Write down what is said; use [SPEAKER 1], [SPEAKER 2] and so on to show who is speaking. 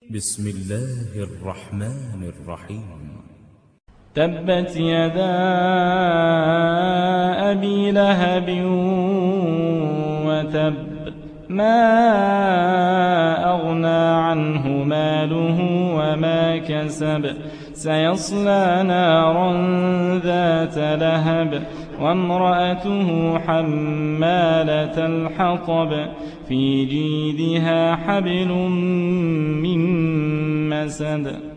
[SPEAKER 1] بسم الله الرحمن الرحيم.
[SPEAKER 2] تبت يدا أبي لهب وتب، ما أغنى عنه ماله وما كسب، سيصلى نارا ذات لهب وامرأته حمالة الحطب في جيدها حبل من مسد.